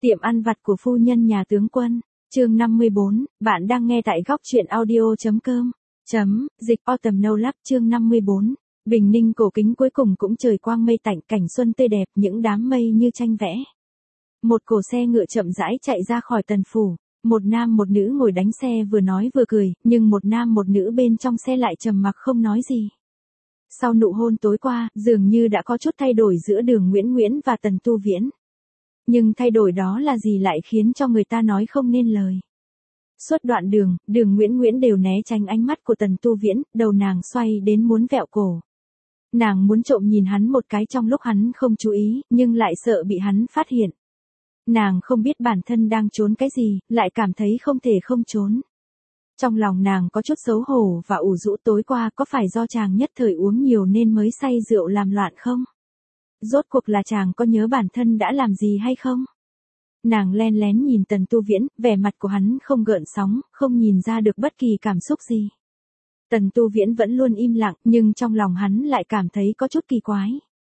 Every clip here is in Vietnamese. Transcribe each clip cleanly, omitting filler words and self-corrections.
Tiệm ăn vặt của phu nhân nhà tướng quân, chương 54, bạn đang nghe tại góc truyện audio.com. Dịch Autumn No Love chương 54, Bình Ninh cổ kính cuối cùng cũng trời quang mây tạnh, cảnh xuân tươi đẹp, những đám mây như tranh vẽ. Một cổ xe ngựa chậm rãi chạy ra khỏi Tần phủ, một nam một nữ ngồi đánh xe vừa nói vừa cười, nhưng một nam một nữ bên trong xe lại trầm mặc không nói gì. Sau nụ hôn tối qua, dường như đã có chút thay đổi giữa Đường Nguyễn Nguyễn và Tần Tu Viễn. Nhưng thay đổi đó là gì lại khiến cho người ta nói không nên lời. Suốt đoạn đường, Đường Nguyễn Nguyễn đều né tránh ánh mắt của Tần Tu Viễn, đầu nàng xoay đến muốn vẹo cổ. Nàng muốn trộm nhìn hắn một cái trong lúc hắn không chú ý, nhưng lại sợ bị hắn phát hiện. Nàng không biết bản thân đang trốn cái gì, lại cảm thấy không thể không trốn. Trong lòng nàng có chút xấu hổ và ủ rũ, tối qua có phải do chàng nhất thời uống nhiều nên mới say rượu làm loạn không? Rốt cuộc là chàng có nhớ bản thân đã làm gì hay không? Nàng len lén nhìn Tần Tu Viễn, vẻ mặt của hắn không gợn sóng, không nhìn ra được bất kỳ cảm xúc gì. Tần Tu Viễn vẫn luôn im lặng, nhưng trong lòng hắn lại cảm thấy có chút kỳ quái.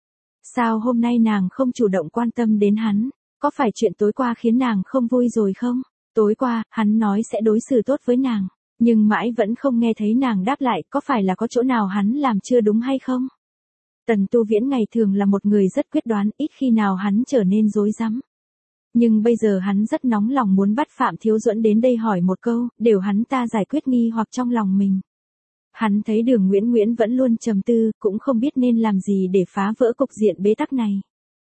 Sao hôm nay nàng không chủ động quan tâm đến hắn? Có phải chuyện tối qua khiến nàng không vui rồi không? Tối qua, hắn nói sẽ đối xử tốt với nàng, nhưng mãi vẫn không nghe thấy nàng đáp lại, có phải là có chỗ nào hắn làm chưa đúng hay không? Tần Tu Viễn ngày thường là một người rất quyết đoán, ít khi nào hắn trở nên rối rắm. Nhưng bây giờ hắn rất nóng lòng muốn bắt Phạm Thiếu Duẫn đến đây hỏi một câu, đều hắn ta giải quyết nghi hoặc trong lòng mình. Hắn thấy Đường Nguyễn Nguyễn vẫn luôn trầm tư, cũng không biết nên làm gì để phá vỡ cục diện bế tắc này.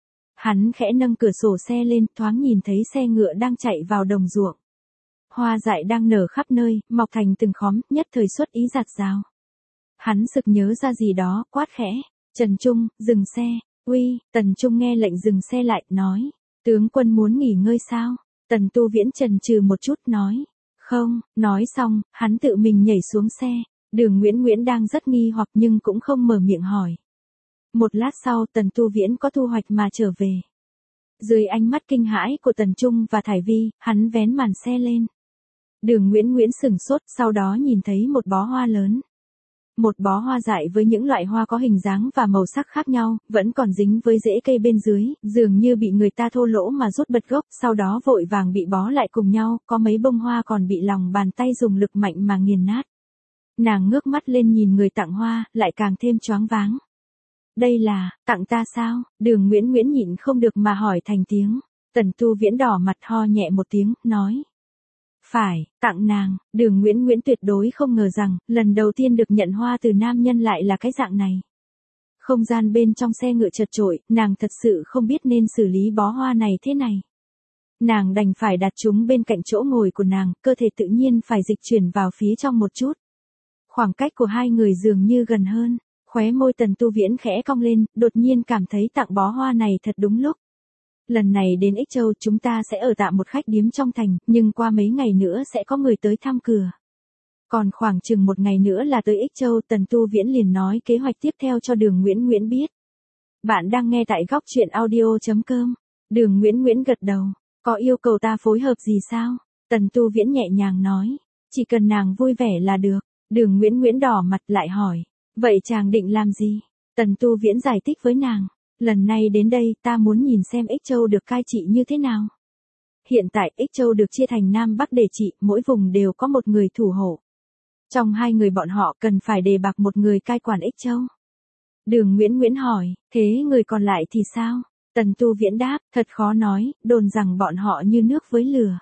Hắn khẽ nâng cửa sổ xe lên, thoáng nhìn thấy xe ngựa đang chạy vào đồng ruộng. Hoa dại đang nở khắp nơi, mọc thành từng khóm, nhất thời xuất ý giạt rào. Hắn sực nhớ ra gì đó, quát khẽ. Trần Trung, dừng xe. Uy, Tần Trung nghe lệnh dừng xe lại, nói. Tướng quân muốn nghỉ ngơi sao? Tần Tu Viễn chần chừ một chút, nói. Không, nói xong, hắn tự mình nhảy xuống xe. Đường Nguyễn Nguyễn đang rất nghi hoặc nhưng cũng không mở miệng hỏi. Một lát sau, Tần Tu Viễn có thu hoạch mà trở về. Dưới ánh mắt kinh hãi của Tần Trung và Thải Vi, hắn vén màn xe lên. Đường Nguyễn Nguyễn sửng sốt, sau đó nhìn thấy một bó hoa lớn. Một bó hoa dại với những loại hoa có hình dáng và màu sắc khác nhau, vẫn còn dính với rễ cây bên dưới, dường như bị người ta thô lỗ mà rút bật gốc, sau đó vội vàng bị bó lại cùng nhau, có mấy bông hoa còn bị lòng bàn tay dùng lực mạnh mà nghiền nát. Nàng ngước mắt lên nhìn người tặng hoa, lại càng thêm choáng váng. Đây là, tặng ta sao? Đường Nguyễn Nguyễn nhịn không được mà hỏi thành tiếng. Tần Tu Viễn đỏ mặt ho nhẹ một tiếng, nói. Phải, tặng nàng. Đường Nguyễn Nguyễn tuyệt đối không ngờ rằng, lần đầu tiên được nhận hoa từ nam nhân lại là cái dạng này. Không gian bên trong xe ngựa chật chội, nàng thật sự không biết nên xử lý bó hoa này thế này. Nàng đành phải đặt chúng bên cạnh chỗ ngồi của nàng, cơ thể tự nhiên phải dịch chuyển vào phía trong một chút. Khoảng cách của hai người dường như gần hơn. Khóe môi Tần Tu Viễn khẽ cong lên, đột nhiên cảm thấy tặng bó hoa này thật đúng lúc. Lần này đến Ích Châu chúng ta sẽ ở tạm một khách điếm trong thành, nhưng qua mấy ngày nữa sẽ có người tới thăm cửa. Còn khoảng chừng một ngày nữa là tới Ích Châu, Tần Tu Viễn liền nói kế hoạch tiếp theo cho Đường Nguyễn Nguyễn biết. Bạn đang nghe tại góc truyện audio.com. Đường Nguyễn Nguyễn gật đầu. Có yêu cầu ta phối hợp gì sao? Tần Tu Viễn nhẹ nhàng nói. Chỉ cần nàng vui vẻ là được. Đường Nguyễn Nguyễn đỏ mặt lại hỏi. Vậy chàng định làm gì? Tần Tu Viễn giải thích với nàng. Lần này đến đây ta muốn nhìn xem Ích Châu được cai trị như thế nào. Hiện tại Ích Châu được chia thành Nam Bắc để trị, mỗi vùng đều có một người thủ hộ. Trong hai người bọn họ cần phải đề bạt một người cai quản Ích Châu. Đường Nguyễn Nguyễn hỏi, thế người còn lại thì sao? Tần Tu Viễn đáp, thật khó nói, đồn rằng bọn họ như nước với lửa.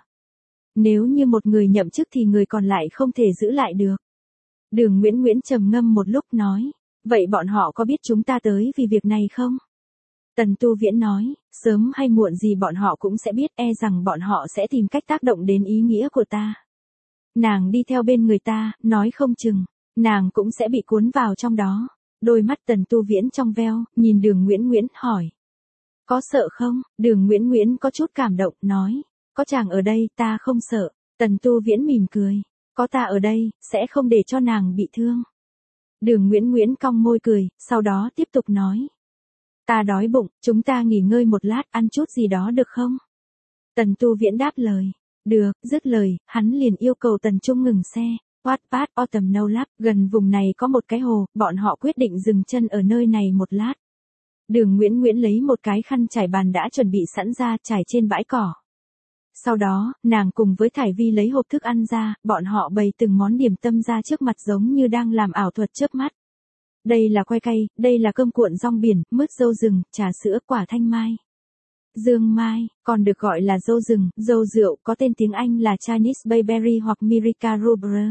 Nếu như một người nhậm chức thì người còn lại không thể giữ lại được. Đường Nguyễn Nguyễn trầm ngâm một lúc nói, vậy bọn họ có biết chúng ta tới vì việc này không? Tần Tu Viễn nói, sớm hay muộn gì bọn họ cũng sẽ biết, e rằng bọn họ sẽ tìm cách tác động đến ý nghĩa của ta. Nàng đi theo bên người ta, nói không chừng, nàng cũng sẽ bị cuốn vào trong đó. Đôi mắt Tần Tu Viễn trong veo, nhìn Đường Nguyễn Nguyễn, hỏi. Có sợ không? Đường Nguyễn Nguyễn có chút cảm động, nói, có chàng ở đây, ta không sợ. Tần Tu Viễn mỉm cười. Có ta ở đây, sẽ không để cho nàng bị thương. Đường Nguyễn Nguyễn cong môi cười, sau đó tiếp tục nói. Ta đói bụng, chúng ta nghỉ ngơi một lát, ăn chút gì đó được không? Tần Tu Viễn đáp lời. Được, dứt lời, hắn liền yêu cầu Tần Trung ngừng xe. Wattpad Autumn No Love, gần vùng này có một cái hồ, bọn họ quyết định dừng chân ở nơi này một lát. Đường Nguyễn Nguyễn lấy một cái khăn trải bàn đã chuẩn bị sẵn ra trải trên bãi cỏ. Sau đó, nàng cùng với Thải Vi lấy hộp thức ăn ra, bọn họ bày từng món điểm tâm ra trước mặt giống như đang làm ảo thuật chớp mắt. Đây là khoai cây, đây là cơm cuộn rong biển, mứt dâu rừng, trà sữa, quả thanh mai. Dương mai, còn được gọi là dâu rừng, dâu rượu, có tên tiếng Anh là Chinese Bayberry hoặc Mirica rubra.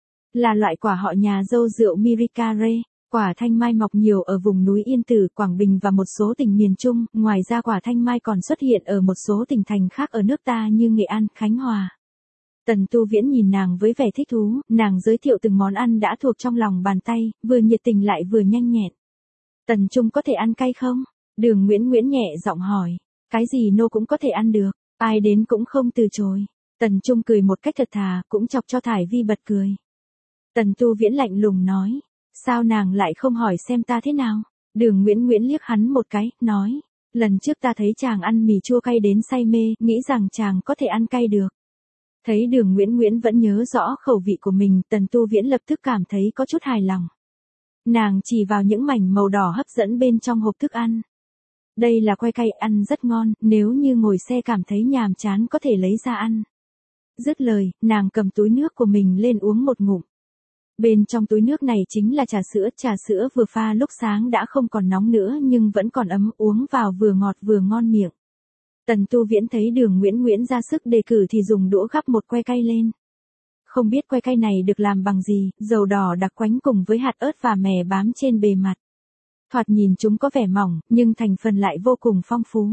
Là loại quả họ nhà dâu rượu Myricare. Quả thanh mai mọc nhiều ở vùng núi Yên Tử, Quảng Bình và một số tỉnh miền Trung, ngoài ra quả thanh mai còn xuất hiện ở một số tỉnh thành khác ở nước ta như Nghệ An, Khánh Hòa. Tần Tu Viễn nhìn nàng với vẻ thích thú, nàng giới thiệu từng món ăn đã thuộc trong lòng bàn tay, vừa nhiệt tình lại vừa nhanh nhẹn. Tần Trung có thể ăn cay không? Đường Nguyễn Nguyễn nhẹ giọng hỏi. Cái gì nô cũng có thể ăn được, ai đến cũng không từ chối. Tần Trung cười một cách thật thà, cũng chọc cho Thải Vi bật cười. Tần Tu Viễn lạnh lùng nói. Sao nàng lại không hỏi xem ta thế nào? Đường Nguyễn Nguyễn liếc hắn một cái, nói. Lần trước ta thấy chàng ăn mì chua cay đến say mê, nghĩ rằng chàng có thể ăn cay được. Thấy đường Nguyễn Nguyễn vẫn nhớ rõ khẩu vị của mình, Tần Tu Viễn lập tức cảm thấy có chút hài lòng. Nàng chỉ vào những mảnh màu đỏ hấp dẫn bên trong hộp thức ăn. Đây là khoai cây, ăn rất ngon, nếu như ngồi xe cảm thấy nhàm chán có thể lấy ra ăn. Dứt lời, nàng cầm túi nước của mình lên uống một ngụm. Bên trong túi nước này chính là trà sữa vừa pha lúc sáng đã không còn nóng nữa nhưng vẫn còn ấm, uống vào vừa ngọt vừa ngon miệng. Tần Tu Viễn thấy đường Nguyễn Nguyễn ra sức đề cử thì dùng đũa gắp một que cay lên. Không biết que cay này được làm bằng gì, dầu đỏ đặc quánh cùng với hạt ớt và mè bám trên bề mặt. Thoạt nhìn chúng có vẻ mỏng, nhưng thành phần lại vô cùng phong phú.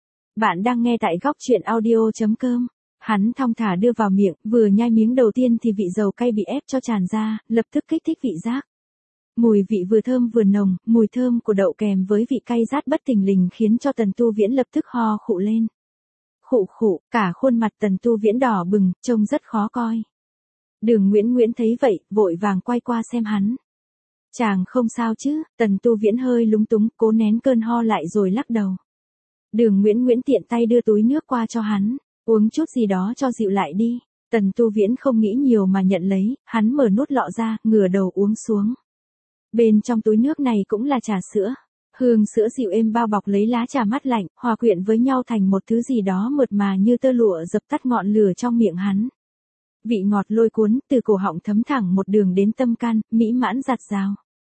Bạn đang nghe tại góc truyện audio.com. Hắn thong thả đưa vào miệng, vừa nhai miếng đầu tiên thì vị dầu cay bị ép cho tràn ra, lập tức kích thích vị giác. Mùi vị vừa thơm vừa nồng, mùi thơm của đậu kèm với vị cay rát bất thình lình khiến cho Tần Tu Viễn lập tức ho khụ lên. Khụ khụ, cả khuôn mặt Tần Tu Viễn đỏ bừng, trông rất khó coi. Đường Nguyễn Nguyễn thấy vậy, vội vàng quay qua xem hắn. Chàng không sao chứ? Tần Tu Viễn hơi lúng túng, cố nén cơn ho lại rồi lắc đầu. Đường Nguyễn Nguyễn tiện tay đưa túi nước qua cho hắn. Uống chút gì đó cho dịu lại đi. Tần Tu Viễn không nghĩ nhiều mà nhận lấy, hắn mở nút lọ ra, ngửa đầu uống xuống. Bên trong túi nước này cũng là trà sữa. Hương sữa dịu êm bao bọc lấy lá trà mát lạnh, hòa quyện với nhau thành một thứ gì đó mượt mà như tơ lụa dập tắt ngọn lửa trong miệng hắn. Vị ngọt lôi cuốn, từ cổ họng thấm thẳng một đường đến tâm can, mỹ mãn dạt dào.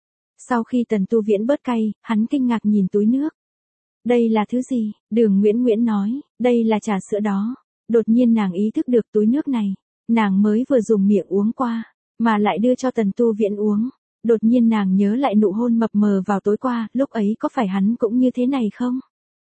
Sau khi Tần Tu Viễn bớt cay, hắn kinh ngạc nhìn túi nước. Đây là thứ gì? Đường Nguyễn Nguyễn nói, đây là trà sữa đó. Đột nhiên nàng ý thức được túi nước này, nàng mới vừa dùng miệng uống qua, mà lại đưa cho Tần Tu Viễn uống. Đột nhiên nàng nhớ lại nụ hôn mập mờ vào tối qua, lúc ấy có phải hắn cũng như thế này không?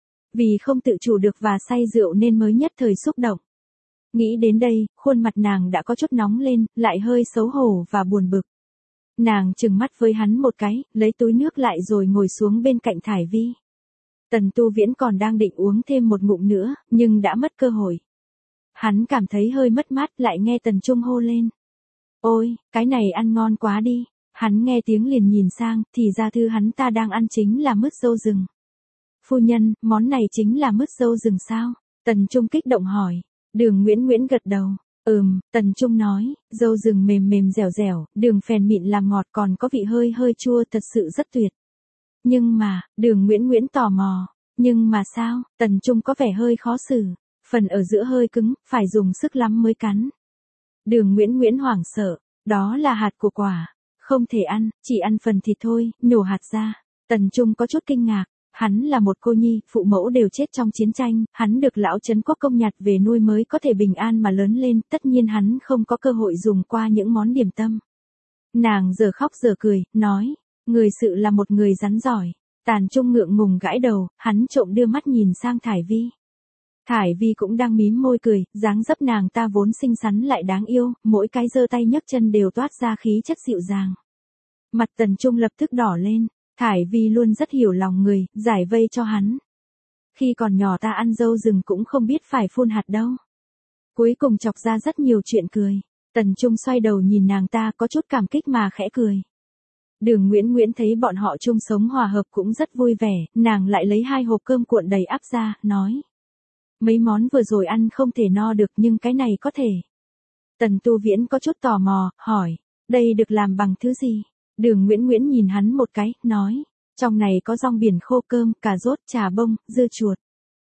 Vì không tự chủ được và say rượu nên mới nhất thời xúc động. Nghĩ đến đây, khuôn mặt nàng đã có chút nóng lên, lại hơi xấu hổ và buồn bực. Nàng trừng mắt với hắn một cái, lấy túi nước lại rồi ngồi xuống bên cạnh Thải Vi. Tần Tu Viễn còn đang định uống thêm một ngụm nữa, nhưng đã mất cơ hội. Hắn cảm thấy hơi mất mát, lại nghe Tần Trung hô lên. Ôi, cái này ăn ngon quá đi. Hắn nghe tiếng liền nhìn sang, thì ra thứ hắn ta đang ăn chính là mứt dâu rừng. Phu nhân, món này chính là mứt dâu rừng sao? Tần Trung kích động hỏi. Đường Nguyễn Nguyễn gật đầu. Tần Trung nói, dâu rừng mềm mềm dẻo dẻo, đường phèn mịn làm ngọt còn có vị hơi hơi chua thật sự rất tuyệt. Nhưng mà, đường Nguyễn Nguyễn tò mò. Nhưng mà sao? Tần Trung có vẻ hơi khó xử. Phần ở giữa hơi cứng, phải dùng sức lắm mới cắn. Đường Nguyễn Nguyễn hoảng sợ. Đó là hạt của quả. Không thể ăn, chỉ ăn phần thịt thôi, nhổ hạt ra. Tần Trung có chút kinh ngạc. Hắn là một cô nhi, phụ mẫu đều chết trong chiến tranh, hắn được lão Trấn Quốc công nhặt về nuôi mới có thể bình an mà lớn lên, tất nhiên hắn không có cơ hội dùng qua những món điểm tâm. Nàng giờ khóc giờ cười, nói, người sự là một người rắn giỏi. Tàn Trung ngượng ngùng gãi đầu, hắn trộm đưa mắt nhìn sang Thải Vi. Thải Vi cũng đang mím môi cười, dáng dấp nàng ta vốn xinh xắn lại đáng yêu, mỗi cái giơ tay nhấc chân đều toát ra khí chất dịu dàng. Mặt Tần Trung lập tức đỏ lên. Thải Vi luôn rất hiểu lòng người, giải vây cho hắn. Khi còn nhỏ ta ăn dâu rừng cũng không biết phải phun hạt đâu. Cuối cùng chọc ra rất nhiều chuyện cười. Tần Trung xoay đầu nhìn nàng ta có chút cảm kích mà khẽ cười. Đường Nguyễn Nguyễn thấy bọn họ chung sống hòa hợp cũng rất vui vẻ, nàng lại lấy 2 hộp cơm cuộn đầy ắp ra, nói. Mấy món vừa rồi ăn không thể no được nhưng cái này có thể. Tần Tu Viễn có chút tò mò, hỏi, đây được làm bằng thứ gì? Đường Nguyễn Nguyễn nhìn hắn một cái, nói, trong này có rong biển khô, cơm, cà rốt, trà bông, dưa chuột.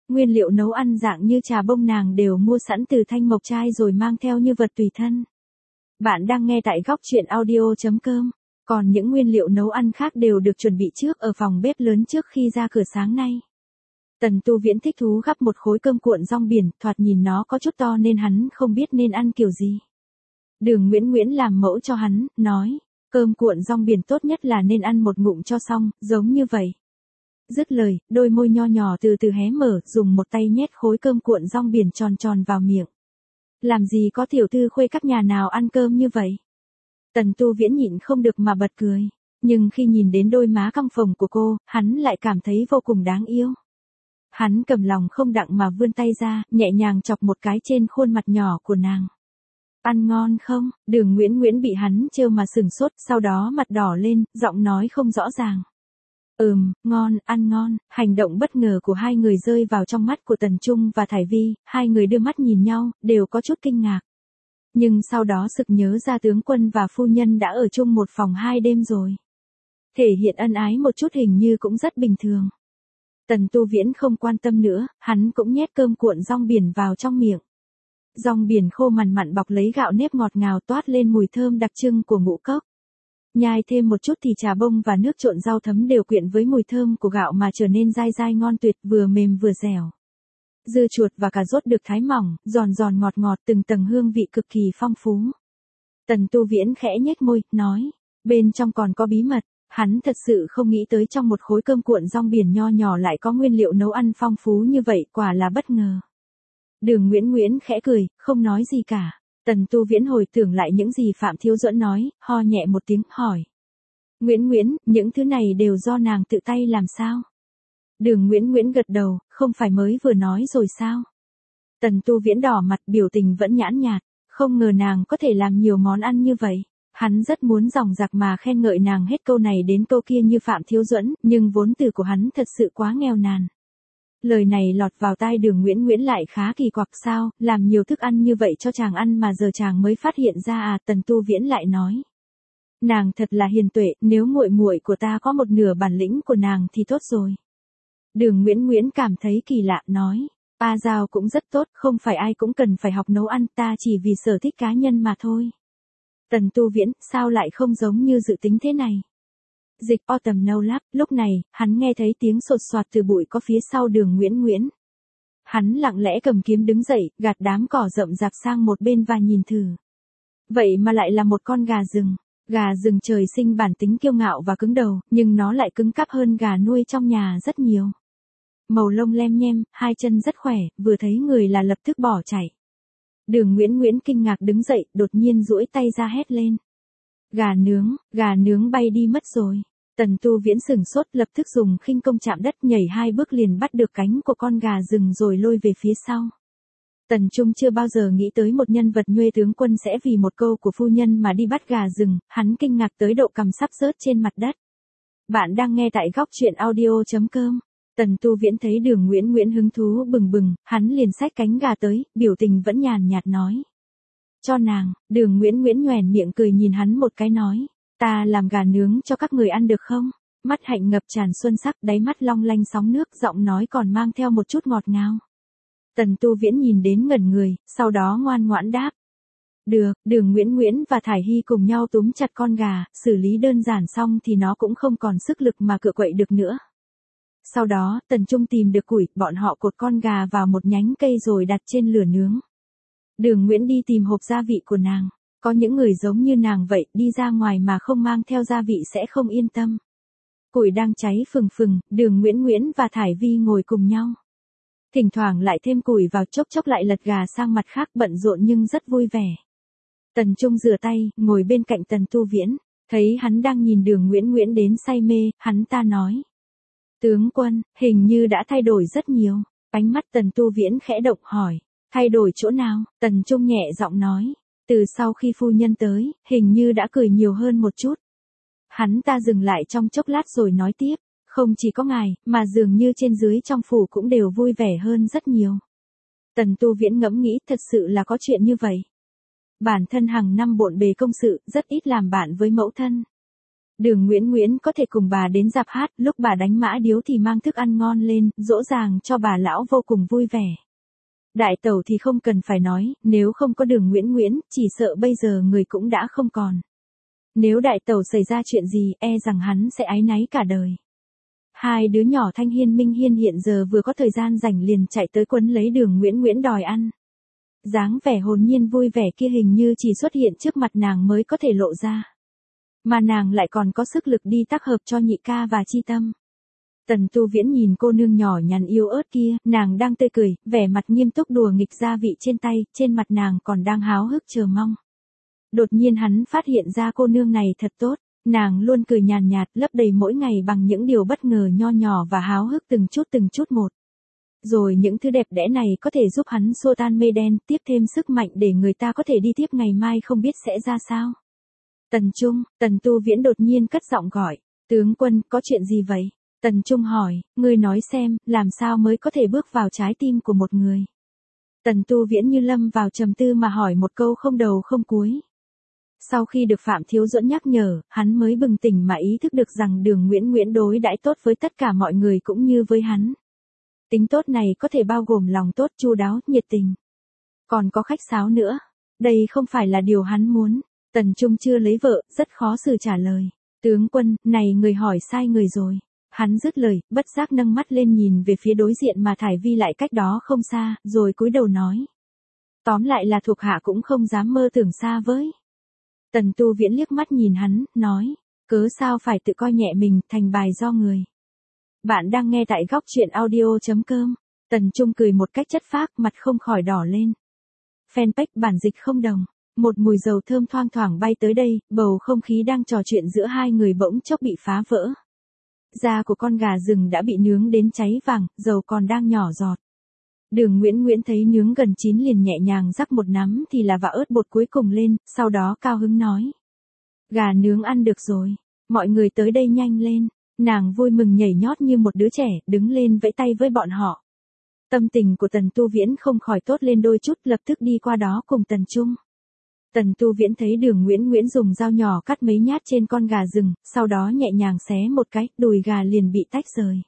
Nguyên liệu nấu ăn dạng như trà bông nàng đều mua sẵn từ Thanh Mộc Trai rồi mang theo như vật tùy thân. Bạn đang nghe tại góc chuyện audio.com. Còn những nguyên liệu nấu ăn khác đều được chuẩn bị trước ở phòng bếp lớn trước khi ra cửa sáng nay. Tần Tu Viễn thích thú gắp một khối cơm cuộn rong biển, thoạt nhìn nó có chút to nên hắn không biết nên ăn kiểu gì. Đường Nguyễn Nguyễn làm mẫu cho hắn, nói, cơm cuộn rong biển tốt nhất là nên ăn một ngụm cho xong, giống như vậy. Dứt lời, đôi môi nho nhỏ từ từ hé mở, dùng một tay nhét khối cơm cuộn rong biển tròn tròn vào miệng. Làm gì có tiểu thư khuê các nhà nào ăn cơm như vậy? Tần Tu Viễn nhịn không được mà bật cười. Nhưng khi nhìn đến đôi má căng phồng của cô, hắn lại cảm thấy vô cùng đáng yêu. Hắn cầm lòng không đặng mà vươn tay ra, nhẹ nhàng chọc một cái trên khuôn mặt nhỏ của nàng. Ăn ngon không? Đường Nguyễn Nguyễn bị hắn trêu mà sừng sốt, sau đó mặt đỏ lên, giọng nói không rõ ràng. Ngon, ăn ngon. Hành động bất ngờ của hai người rơi vào trong mắt của Tần Trung và Thải Vi, hai người đưa mắt nhìn nhau, đều có chút kinh ngạc. Nhưng sau đó sực nhớ ra tướng quân và phu nhân đã ở chung một phòng 2 đêm rồi. Thể hiện ân ái một chút hình như cũng rất bình thường. Tần Tu Viễn không quan tâm nữa, hắn cũng nhét cơm cuộn rong biển vào trong miệng. Rong biển khô mằn mặn bọc lấy gạo nếp ngọt ngào toát lên mùi thơm đặc trưng của ngũ cốc. Nhai thêm một chút thì trà bông và nước trộn rau thấm đều quyện với mùi thơm của gạo mà trở nên dai dai ngon tuyệt, vừa mềm vừa dẻo. Dưa chuột và cà rốt được thái mỏng, giòn giòn ngọt ngọt, từng tầng hương vị cực kỳ phong phú. Tần Tu Viễn khẽ nhếch môi, nói, bên trong còn có bí mật. Hắn thật sự không nghĩ tới trong một khối cơm cuộn rong biển nho nhỏ lại có nguyên liệu nấu ăn phong phú như vậy, quả là bất ngờ. Đường Nguyễn Nguyễn khẽ cười, không nói gì cả. Tần Tu Viễn hồi tưởng lại những gì Phạm Thiếu Duẫn nói, ho nhẹ một tiếng, hỏi. Nguyễn Nguyễn, những thứ này đều do nàng tự tay làm sao? Đường Nguyễn Nguyễn gật đầu, không phải mới vừa nói rồi sao? Tần Tu Viễn đỏ mặt, biểu tình vẫn nhãn nhạt, không ngờ nàng có thể làm nhiều món ăn như vậy. Hắn rất muốn dòng dạc mà khen ngợi nàng hết câu này đến câu kia như Phạm Thiếu Duẫn, nhưng vốn từ của hắn thật sự quá nghèo nàn. Lời này lọt vào tai Đường Nguyễn Nguyễn lại khá kỳ quặc, sao, làm nhiều thức ăn như vậy cho chàng ăn mà giờ chàng mới phát hiện ra à? Tần Tu Viễn lại nói. Nàng thật là hiền tuệ, nếu muội muội của ta có một nửa bản lĩnh của nàng thì tốt rồi. Đường Nguyễn Nguyễn cảm thấy kỳ lạ, nói. A Giao cũng rất tốt, không phải ai cũng cần phải học nấu ăn, ta chỉ vì sở thích cá nhân mà thôi. Tần Tu Viễn, sao lại không giống như dự tính thế này? Dịch Autumn No Lab, lúc này, hắn nghe thấy tiếng sột soạt từ bụi có phía sau Đường Nguyễn Nguyễn. Hắn lặng lẽ cầm kiếm đứng dậy, gạt đám cỏ rậm rạp sang một bên và nhìn thử. Vậy mà lại là một con gà rừng. Gà rừng trời sinh bản tính kiêu ngạo và cứng đầu, nhưng nó lại cứng cáp hơn gà nuôi trong nhà rất nhiều. Màu lông lem nhem, hai chân rất khỏe, vừa thấy người là lập tức bỏ chạy. Đường Nguyễn Nguyễn kinh ngạc đứng dậy, đột nhiên duỗi tay ra hét lên. Gà nướng bay đi mất rồi. Tần Tu Viễn sửng sốt, lập tức dùng khinh công chạm đất, nhảy 2 bước liền bắt được cánh của con gà rừng rồi lôi về phía sau. Tần Trung chưa bao giờ nghĩ tới một nhân vật nhuê tướng quân sẽ vì một câu của phu nhân mà đi bắt gà rừng, hắn kinh ngạc tới độ cằm sắp rớt trên mặt đất. Bạn đang nghe tại góc chuyện audio.com. Tần Tu Viễn thấy Đường Nguyễn Nguyễn hứng thú bừng bừng, hắn liền xách cánh gà tới, biểu tình vẫn nhàn nhạt nói. Cho nàng. Đường Nguyễn Nguyễn nhoẻn miệng cười nhìn hắn một cái, nói. Ta làm gà nướng cho các người ăn được không? Mắt hạnh ngập tràn xuân sắc, đáy mắt long lanh sóng nước, giọng nói còn mang theo một chút ngọt ngào. Tần Tu Viễn nhìn đến ngẩn người, sau đó ngoan ngoãn đáp. Được. Đường Nguyễn Nguyễn và Thải Hy cùng nhau túm chặt con gà, xử lý đơn giản xong thì nó cũng không còn sức lực mà cựa quậy được nữa. Sau đó, Tần Trung tìm được củi, bọn họ cột con gà vào một nhánh cây rồi đặt trên lửa nướng. Đường Nguyễn đi tìm hộp gia vị của nàng. Có những người giống như nàng vậy, đi ra ngoài mà không mang theo gia vị sẽ không yên tâm. Củi đang cháy phừng phừng, Đường Nguyễn Nguyễn và Thải Vi ngồi cùng nhau. Thỉnh thoảng lại thêm củi vào, chốc chốc lại lật gà sang mặt khác, bận rộn nhưng rất vui vẻ. Tần Trung rửa tay, ngồi bên cạnh Tần Tu Viễn, thấy hắn đang nhìn Đường Nguyễn Nguyễn đến say mê, hắn ta nói. Tướng quân, hình như đã thay đổi rất nhiều. Ánh mắt Tần Tu Viễn khẽ động, hỏi. Thay đổi chỗ nào? Tần Trung nhẹ giọng nói. Từ sau khi phu nhân tới, hình như đã cười nhiều hơn một chút. Hắn ta dừng lại trong chốc lát rồi nói tiếp. Không chỉ có ngài, mà dường như trên dưới trong phủ cũng đều vui vẻ hơn rất nhiều. Tần Tu Viễn ngẫm nghĩ, thật sự là có chuyện như vậy. Bản thân hàng năm bộn bề công sự, rất ít làm bạn với mẫu thân. Đường Nguyễn Nguyễn có thể cùng bà đến rạp hát, lúc bà đánh mã điếu thì mang thức ăn ngon lên, dỗ dàng cho bà lão vô cùng vui vẻ. Đại tẩu thì không cần phải nói, nếu không có Đường Nguyễn Nguyễn, chỉ sợ bây giờ người cũng đã không còn. Nếu đại tẩu xảy ra chuyện gì, e rằng hắn sẽ áy náy cả đời. Hai đứa nhỏ Thanh Hiên Minh Hiên hiện giờ vừa có thời gian rảnh liền chạy tới quấn lấy Đường Nguyễn Nguyễn đòi ăn. Dáng vẻ hồn nhiên vui vẻ kia hình như chỉ xuất hiện trước mặt nàng mới có thể lộ ra. Mà nàng lại còn có sức lực đi tác hợp cho Nhị ca và Chi Tâm. Tần Tu Viễn nhìn cô nương nhỏ nhắn yếu ớt kia, nàng đang tươi cười, vẻ mặt nghiêm túc đùa nghịch gia vị trên tay, trên mặt nàng còn đang háo hức chờ mong. Đột nhiên hắn phát hiện ra cô nương này thật tốt, nàng luôn cười nhàn nhạt, lấp đầy mỗi ngày bằng những điều bất ngờ nho nhỏ và háo hức từng chút một. Rồi những thứ đẹp đẽ này có thể giúp hắn xua tan mây đen, tiếp thêm sức mạnh để người ta có thể đi tiếp ngày mai không biết sẽ ra sao. Tần Trung, Tần Tu Viễn đột nhiên cất giọng gọi, tướng quân, có chuyện gì vậy? Tần Trung hỏi, ngươi nói xem, làm sao mới có thể bước vào trái tim của một người? Tần Tu Viễn như lâm vào trầm tư mà hỏi một câu không đầu không cuối. Sau khi được Phạm Thiếu Duẫn nhắc nhở, hắn mới bừng tỉnh mà ý thức được rằng Đường Nguyễn Nguyễn đối đãi tốt với tất cả mọi người cũng như với hắn. Tính tốt này có thể bao gồm lòng tốt, chu đáo, nhiệt tình. Còn có khách sáo nữa. Đây không phải là điều hắn muốn. Tần Trung chưa lấy vợ, rất khó xử trả lời. Tướng quân, này người hỏi sai người rồi. Hắn dứt lời, bất giác nâng mắt lên nhìn về phía đối diện mà Thải Vi lại cách đó không xa, rồi cúi đầu nói. Tóm lại là thuộc hạ cũng không dám mơ tưởng xa với. Tần Tu Viễn liếc mắt nhìn hắn, nói. Cớ sao phải tự coi nhẹ mình, thành bài do người. Bạn đang nghe tại góc truyện audio.com. Tần Trung cười một cách chất phác, mặt không khỏi đỏ lên. Fanpage bản dịch không đồng. Một mùi dầu thơm thoang thoảng bay tới đây, bầu không khí đang trò chuyện giữa hai người bỗng chốc bị phá vỡ. Da của con gà rừng đã bị nướng đến cháy vàng, dầu còn đang nhỏ giọt. Đường Nguyễn Nguyễn thấy nướng gần chín liền nhẹ nhàng rắc một nắm thì là và ớt bột cuối cùng lên, sau đó cao hứng nói. Gà nướng ăn được rồi, mọi người tới đây nhanh lên. Nàng vui mừng nhảy nhót như một đứa trẻ, đứng lên vẫy tay với bọn họ. Tâm tình của Tần Tu Viễn không khỏi tốt lên đôi chút, lập tức đi qua đó cùng Tần Trung. Tần Tu Viễn thấy Đường Nguyễn Nguyễn dùng dao nhỏ cắt mấy nhát trên con gà rừng, sau đó nhẹ nhàng xé một cái, đùi gà liền bị tách rời.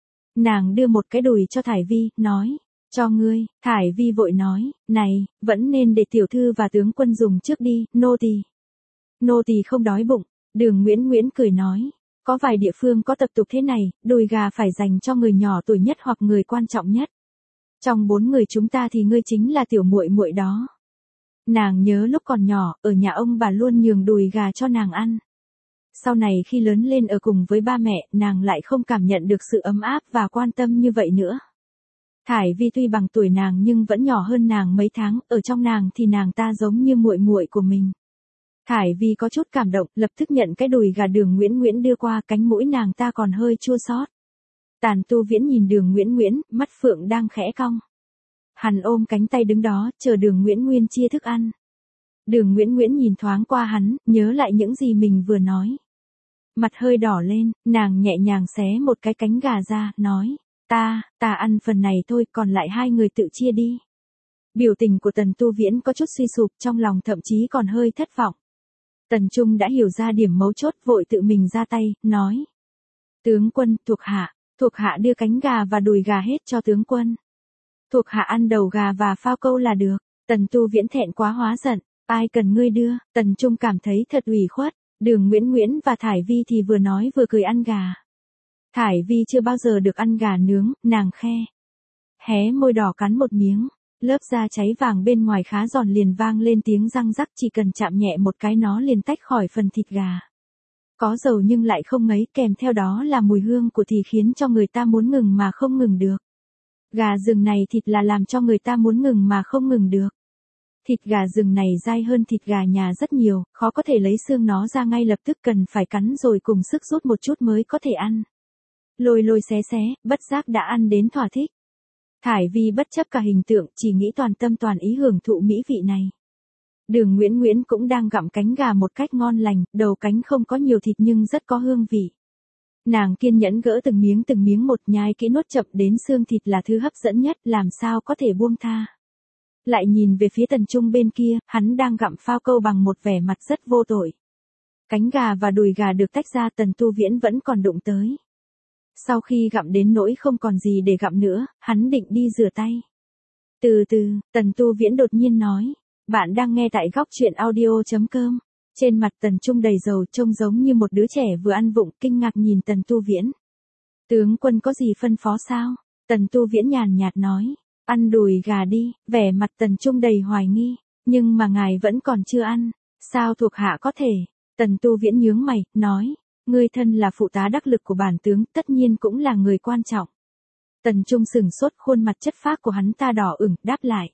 Nàng đưa một cái đùi cho Thải Vi, nói, cho ngươi. Thải Vi vội nói, này, vẫn nên để tiểu thư và tướng quân dùng trước đi, nô tỳ. Nô tỳ không đói bụng. Đường Nguyễn Nguyễn cười nói. Có vài địa phương có tập tục thế này, đùi gà phải dành cho người nhỏ tuổi nhất hoặc người quan trọng nhất. Trong 4 người chúng ta thì ngươi chính là tiểu muội muội đó. Nàng nhớ lúc còn nhỏ, ở nhà ông bà luôn nhường đùi gà cho nàng ăn. Sau này khi lớn lên ở cùng với ba mẹ, nàng lại không cảm nhận được sự ấm áp và quan tâm như vậy nữa. Thải Vi tuy bằng tuổi nàng nhưng vẫn nhỏ hơn nàng mấy tháng, ở trong nàng thì nàng ta giống như muội muội của mình. Thải Vi có chút cảm động, lập tức nhận cái đùi gà Đường Nguyễn Nguyễn đưa qua, cánh mũi nàng ta còn hơi chua xót. Tàn Tu Viễn nhìn Đường Nguyễn Nguyễn, mắt phượng đang khẽ cong. Hắn ôm cánh tay đứng đó, chờ Đường Nguyễn Nguyễn chia thức ăn. Đường Nguyễn Nguyễn nhìn thoáng qua hắn, nhớ lại những gì mình vừa nói. Mặt hơi đỏ lên, nàng nhẹ nhàng xé một cái cánh gà ra, nói, ta ăn phần này thôi, còn lại hai người tự chia đi. Biểu tình của Tần Tu Viễn có chút suy sụp, trong lòng thậm chí còn hơi thất vọng. Tần Trung đã hiểu ra điểm mấu chốt, vội tự mình ra tay, nói. Tướng quân, thuộc hạ đưa cánh gà và đùi gà hết cho tướng quân. Thuộc hạ ăn đầu gà và phao câu là được. Tần Tu Viễn thẹn quá hóa giận, ai cần ngươi đưa. Tần Trung cảm thấy thật ủy khuất. Đường Nguyễn Nguyễn và Thải Vi thì vừa nói vừa cười ăn gà. Thải Vi chưa bao giờ được ăn gà nướng, nàng hé môi đỏ cắn một miếng. Lớp da cháy vàng bên ngoài khá giòn liền vang lên tiếng răng rắc, chỉ cần chạm nhẹ một cái nó liền tách khỏi phần thịt gà. Có dầu nhưng lại không mấy, kèm theo đó là mùi hương của thì khiến cho người ta muốn ngừng mà không ngừng được. Gà rừng này thịt là làm cho người ta muốn ngừng mà không ngừng được. Thịt gà rừng này dai hơn thịt gà nhà rất nhiều, khó có thể lấy xương nó ra ngay lập tức, cần phải cắn rồi cùng sức rút một chút mới có thể ăn. Lôi xé, bất giác đã ăn đến thỏa thích. Thải Vi bất chấp cả hình tượng, chỉ nghĩ toàn tâm toàn ý hưởng thụ mỹ vị này. Đường Nguyễn Nguyễn cũng đang gặm cánh gà một cách ngon lành, đầu cánh không có nhiều thịt nhưng rất có hương vị. Nàng kiên nhẫn gỡ từng miếng một, nhai kỹ nuốt chậm đến xương thịt là thứ hấp dẫn nhất, làm sao có thể buông tha. Lại nhìn về phía Tần Trung bên kia, hắn đang gặm phao câu bằng một vẻ mặt rất vô tội. Cánh gà và đùi gà được tách ra Tần Tu Viễn vẫn còn đụng tới. Sau khi gặm đến nỗi không còn gì để gặm nữa, hắn định đi rửa tay. Từ từ, Tần Tu Viễn đột nhiên nói. Bạn đang nghe tại góc truyện audio.com. Trên mặt Tần Trung đầy dầu trông giống như một đứa trẻ vừa ăn vụng, kinh ngạc nhìn Tần Tu Viễn. Tướng quân có gì phân phó sao? Tần Tu Viễn nhàn nhạt nói. Ăn đùi gà đi, vẻ mặt Tần Trung đầy hoài nghi. Nhưng mà ngài vẫn còn chưa ăn. Sao thuộc hạ có thể? Tần Tu Viễn nhướng mày, nói. Ngươi thân là phụ tá đắc lực của bản tướng, tất nhiên cũng là người quan trọng. Tần Trung sửng sốt, khuôn mặt chất phác của hắn ta đỏ ửng, đáp lại.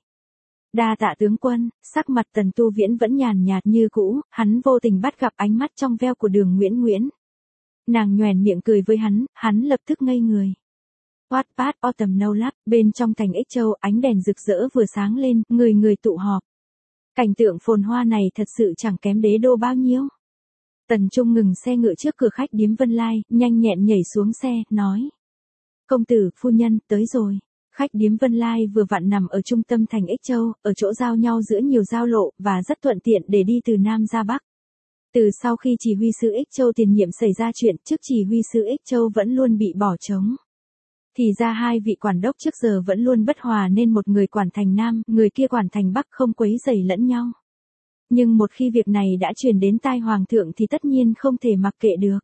Đa tạ tướng quân. Sắc mặt Tần Tu Viễn vẫn nhàn nhạt như cũ, hắn vô tình bắt gặp ánh mắt trong veo của Đường Nguyễn Nguyễn. Nàng nhoẻn miệng cười với hắn lập tức ngây người. Wattpad Autumn No Lab, bên trong thành Ích Châu ánh đèn rực rỡ vừa sáng lên, người tụ họp. Cảnh tượng phồn hoa này thật sự chẳng kém đế đô bao nhiêu. Tần Trung ngừng xe ngựa trước cửa khách điếm Vân Lai, nhanh nhẹn nhảy xuống xe, nói. Công tử, phu nhân, tới rồi. Khách điếm Vân Lai vừa vặn nằm ở trung tâm thành Ích Châu, ở chỗ giao nhau giữa nhiều giao lộ, và rất thuận tiện để đi từ Nam ra Bắc. Từ sau khi chỉ huy sứ Ích Châu tiền nhiệm xảy ra chuyện, chức chỉ huy sứ Ích Châu vẫn luôn bị bỏ trống. Thì ra hai vị quản đốc trước giờ vẫn luôn bất hòa nên một người quản thành Nam, người kia quản thành Bắc không quấy rầy lẫn nhau. Nhưng một khi việc này đã truyền đến tai Hoàng thượng thì tất nhiên không thể mặc kệ được.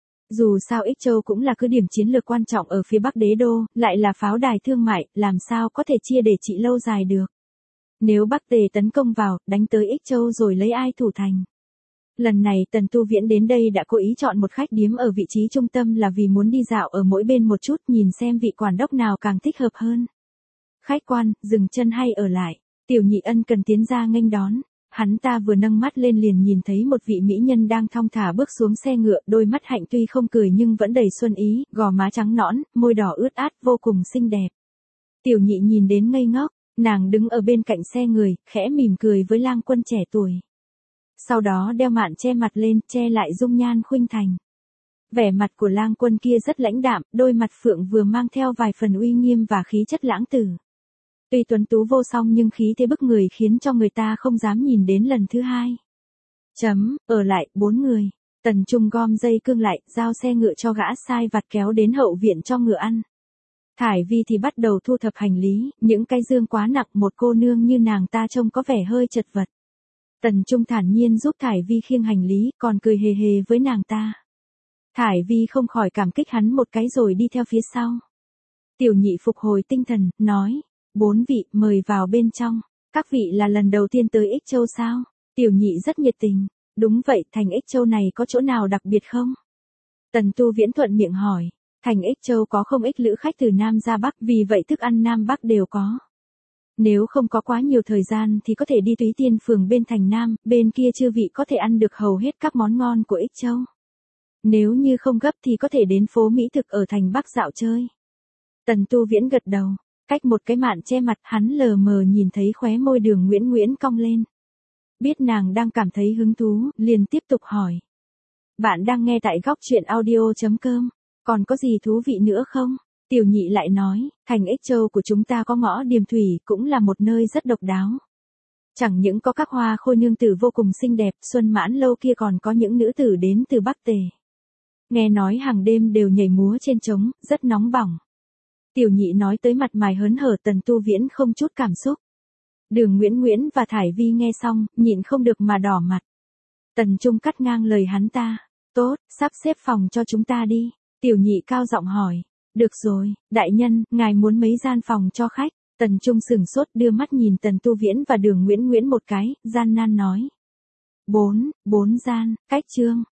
Dù sao Ích Châu cũng là cứ điểm chiến lược quan trọng ở phía Bắc đế đô, lại là pháo đài thương mại, làm sao có thể chia để trị lâu dài được. Nếu Bắc Tề tấn công vào, đánh tới Ích Châu rồi lấy ai thủ thành. Lần này Tần Tu Viễn đến đây đã cố ý chọn một khách điếm ở vị trí trung tâm là vì muốn đi dạo ở mỗi bên một chút, nhìn xem vị quản đốc nào càng thích hợp hơn. Khách quan, dừng chân hay ở lại? Tiểu Nhị ân cần tiến ra nghênh đón. Hắn ta vừa nâng mắt lên liền nhìn thấy một vị mỹ nhân đang thong thả bước xuống xe ngựa, đôi mắt hạnh tuy không cười nhưng vẫn đầy xuân ý, gò má trắng nõn, môi đỏ ướt át, vô cùng xinh đẹp. Tiểu Nhị nhìn đến ngây ngốc, nàng đứng ở bên cạnh xe người, khẽ mỉm cười với lang quân trẻ tuổi. Sau đó đeo mạn che mặt lên, che lại dung nhan khuynh thành. Vẻ mặt của lang quân kia rất lãnh đạm, đôi mặt phượng vừa mang theo vài phần uy nghiêm và khí chất lãng tử. Tuy tuấn tú vô song nhưng khí thế bức người khiến cho người ta không dám nhìn đến lần thứ hai. Ở lại, 4 người. Tần Trung gom dây cương lại, giao xe ngựa cho gã sai vặt kéo đến hậu viện cho ngựa ăn. Thải Vi thì bắt đầu thu thập hành lý, những cái dương quá nặng, một cô nương như nàng ta trông có vẻ hơi chật vật. Tần Trung thản nhiên giúp Thải Vi khiêng hành lý, còn cười hề hề với nàng ta. Thải Vi không khỏi cảm kích hắn một cái rồi đi theo phía sau. Tiểu Nhị phục hồi tinh thần, nói. 4 vị, mời vào bên trong. Các vị là lần đầu tiên tới Ích Châu sao? Tiểu Nhị rất nhiệt tình. Đúng vậy, thành Ích Châu này có chỗ nào đặc biệt không? Tần Tu Viễn thuận miệng hỏi. Thành Ích Châu có không ít lữ khách từ Nam ra Bắc, vì vậy thức ăn Nam Bắc đều có. Nếu không có quá nhiều thời gian thì có thể đi Túy Tiên phường bên thành Nam, bên kia chư vị có thể ăn được hầu hết các món ngon của Ích Châu. Nếu như không gấp thì có thể đến phố Mỹ Thực ở thành Bắc dạo chơi. Tần Tu Viễn gật đầu. Cách một cái mạn che mặt, hắn lờ mờ nhìn thấy khóe môi Đường Nguyễn Nguyễn cong lên. Biết nàng đang cảm thấy hứng thú, liền tiếp tục hỏi. Bạn đang nghe tại góc truyện audio.com, còn có gì thú vị nữa không? Tiểu Nhị lại nói, thành Ích Châu của chúng ta có ngõ Điềm Thủy, cũng là một nơi rất độc đáo. Chẳng những có các hoa khôi nương tử vô cùng xinh đẹp, Xuân Mãn Lâu kia còn có những nữ tử đến từ Bắc Tề. Nghe nói hàng đêm đều nhảy múa trên trống, rất nóng bỏng. Tiểu Nhị nói tới mặt mày hớn hở, Tần Tu Viễn không chút cảm xúc. Đường Nguyễn Nguyễn và Thải Vi nghe xong, nhịn không được mà đỏ mặt. Tần Trung cắt ngang lời hắn ta. Tốt, sắp xếp phòng cho chúng ta đi. Tiểu Nhị cao giọng hỏi. Được rồi, đại nhân, ngài muốn mấy gian phòng cho khách? Tần Trung sửng sốt đưa mắt nhìn Tần Tu Viễn và Đường Nguyễn Nguyễn một cái, gian nan nói. 4 gian, cách chương.